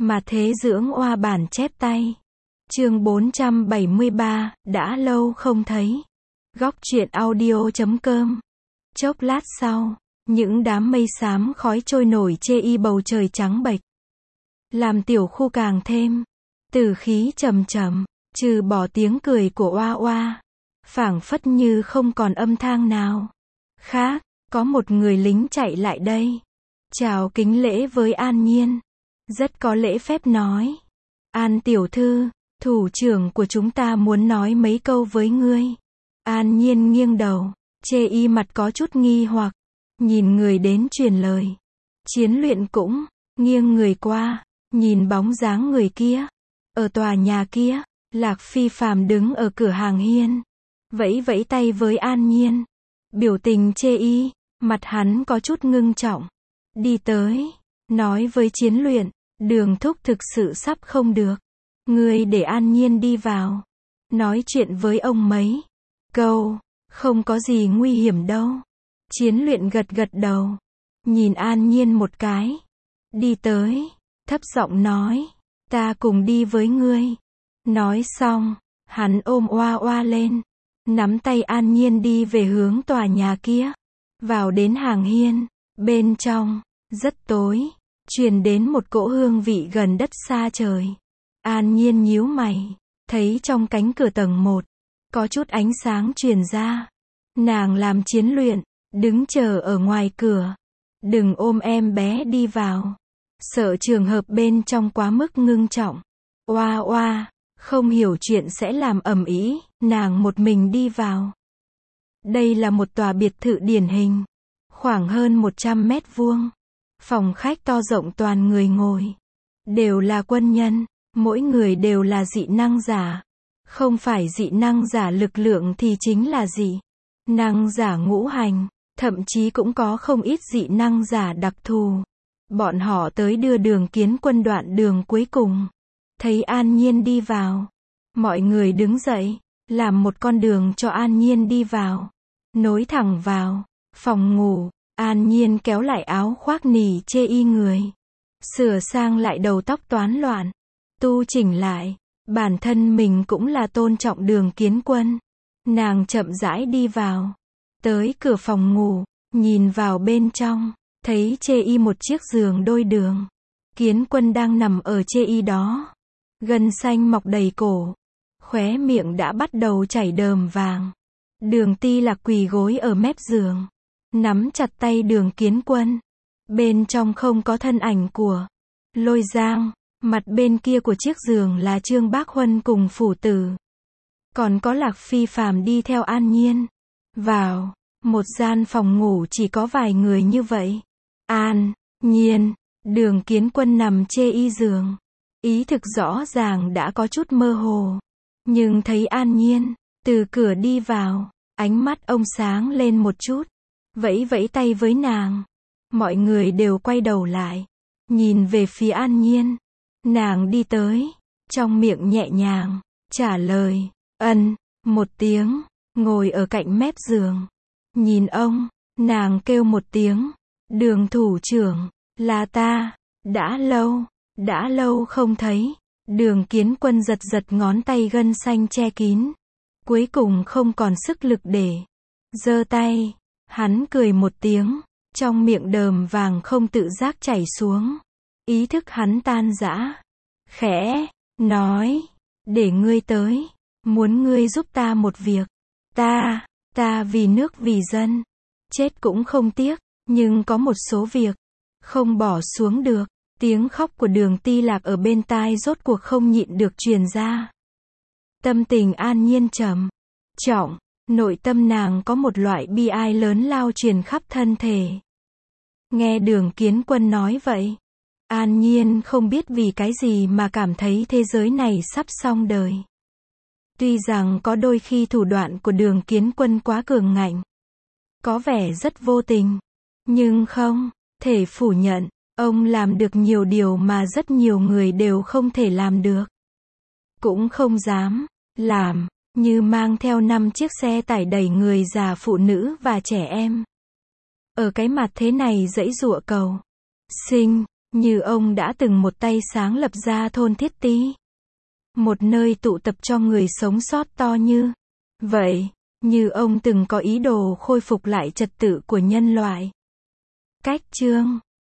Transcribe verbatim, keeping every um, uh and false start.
Mà thế dưỡng oa bản chép tay. Chương bốn trăm bảy mươi ba, đã lâu không thấy. Góc truyện audio chấm com. Chốc lát sau, những đám mây xám khói trôi nổi chê y bầu trời trắng bệch. Làm tiểu khu càng thêm tử khí trầm trầm, trừ bỏ tiếng cười của oa oa, phảng phất như không còn âm thanh nào khác. Có một người lính chạy lại đây, chào kính lễ với An Nhiên, rất có lễ phép nói: An tiểu thư, thủ trưởng của chúng ta muốn nói mấy câu với ngươi. An Nhiên nghiêng đầu, chê y mặt có chút nghi hoặc, nhìn người đến truyền lời. Chiến luyện cũng nghiêng người qua, nhìn bóng dáng người kia. Ở tòa nhà kia, Lạc Phi Phàm đứng ở cửa hàng hiên, vẫy vẫy tay với An Nhiên. Biểu tình chê y, mặt hắn có chút ngưng trọng. Đi tới, nói với Chiến luyện, Đường thúc thực sự sắp không được. Ngươi để An Nhiên đi vào, nói chuyện với ông mấy câu, không có gì nguy hiểm đâu. Chiến luyện gật gật đầu, nhìn An Nhiên một cái, đi tới, thấp giọng nói, ta cùng đi với ngươi. Nói xong, hắn ôm oa oa lên, nắm tay An Nhiên đi về hướng tòa nhà kia. Vào đến hàng hiên, bên trong, rất tối, truyền đến một cỗ hương vị gần đất xa trời. An Nhiên nhíu mày, thấy trong cánh cửa tầng một, có chút ánh sáng truyền ra. Nàng làm Chiến luyện, đứng chờ ở ngoài cửa. Đừng ôm em bé đi vào, sợ trường hợp bên trong quá mức ngưng trọng. Oa oa, không hiểu chuyện sẽ làm ầm ĩ, nàng một mình đi vào. Đây là một tòa biệt thự điển hình, khoảng hơn một trăm mét vuông. Phòng khách to rộng toàn người ngồi, đều là quân nhân, mỗi người đều là dị năng giả. Không phải dị năng giả lực lượng thì chính là dị năng giả ngũ hành, thậm chí cũng có không ít dị năng giả đặc thù. Bọn họ tới đưa Đường Kiến Quân đoạn đường cuối cùng. Thấy An Nhiên đi vào, mọi người đứng dậy, làm một con đường cho An Nhiên đi vào, nối thẳng vào phòng ngủ. An Nhiên kéo lại áo khoác nỉ chê y người, sửa sang lại đầu tóc toán loạn, tu chỉnh lại. Bản thân mình cũng là tôn trọng Đường Kiến Quân. Nàng chậm rãi đi vào, tới cửa phòng ngủ, nhìn vào bên trong, thấy chê y một chiếc giường đôi đường. Kiến Quân đang nằm ở chê y đó, gân xanh mọc đầy cổ, khóe miệng đã bắt đầu chảy đờm vàng. Đường Ti Lạc quỳ gối ở mép giường, nắm chặt tay Đường Kiến Quân. Bên trong không có thân ảnh của Lôi Giang, mặt bên kia của chiếc giường là Trương Bác Huân cùng phủ tử. Còn có Lạc Phi Phàm đi theo An Nhiên. Vào một gian phòng ngủ chỉ có vài người như vậy. An Nhiên, Đường Kiến Quân nằm chê y giường, ý thực rõ ràng đã có chút mơ hồ. Nhưng thấy An Nhiên từ cửa đi vào, ánh mắt ông sáng lên một chút, vẫy vẫy tay với nàng. Mọi người đều quay đầu lại, nhìn về phía An Nhiên. Nàng đi tới, trong miệng nhẹ nhàng trả lời ân một tiếng, ngồi ở cạnh mép giường. Nhìn ông, nàng kêu một tiếng, Đường thủ trưởng, là ta, đã lâu, đã lâu không thấy. Đường Kiến Quân giật giật ngón tay gân xanh che kín, cuối cùng không còn sức lực để giơ tay. Hắn cười một tiếng, trong miệng đờm vàng không tự giác chảy xuống. Ý thức hắn tan rã, khẽ nói, để ngươi tới, muốn ngươi giúp ta một việc. Ta, ta vì nước vì dân, chết cũng không tiếc, nhưng có một số việc không bỏ xuống được. Tiếng khóc của Đường Ti Lạc ở bên tai rốt cuộc không nhịn được truyền ra. Tâm tình An Nhiên trầm trọng, nội tâm nàng có một loại bi ai lớn lao truyền khắp thân thể. Nghe Đường Kiến Quân nói vậy, An Nhiên không biết vì cái gì mà cảm thấy thế giới này sắp xong đời. Tuy rằng có đôi khi thủ đoạn của Đường Kiến Quân quá cường ngạnh, có vẻ rất vô tình, nhưng không thể phủ nhận, ông làm được nhiều điều mà rất nhiều người đều không thể làm được, cũng không dám làm, như mang theo năm chiếc xe tải đẩy người già, phụ nữ và trẻ em ở cái mặt thế này giãy giụa cầu sinh. Như ông đã từng một tay sáng lập ra thôn Thiết Tý. Một nơi tụ tập cho người sống sót to như vậy. Như ông từng có ý đồ khôi phục lại trật tự của nhân loại. Cách chương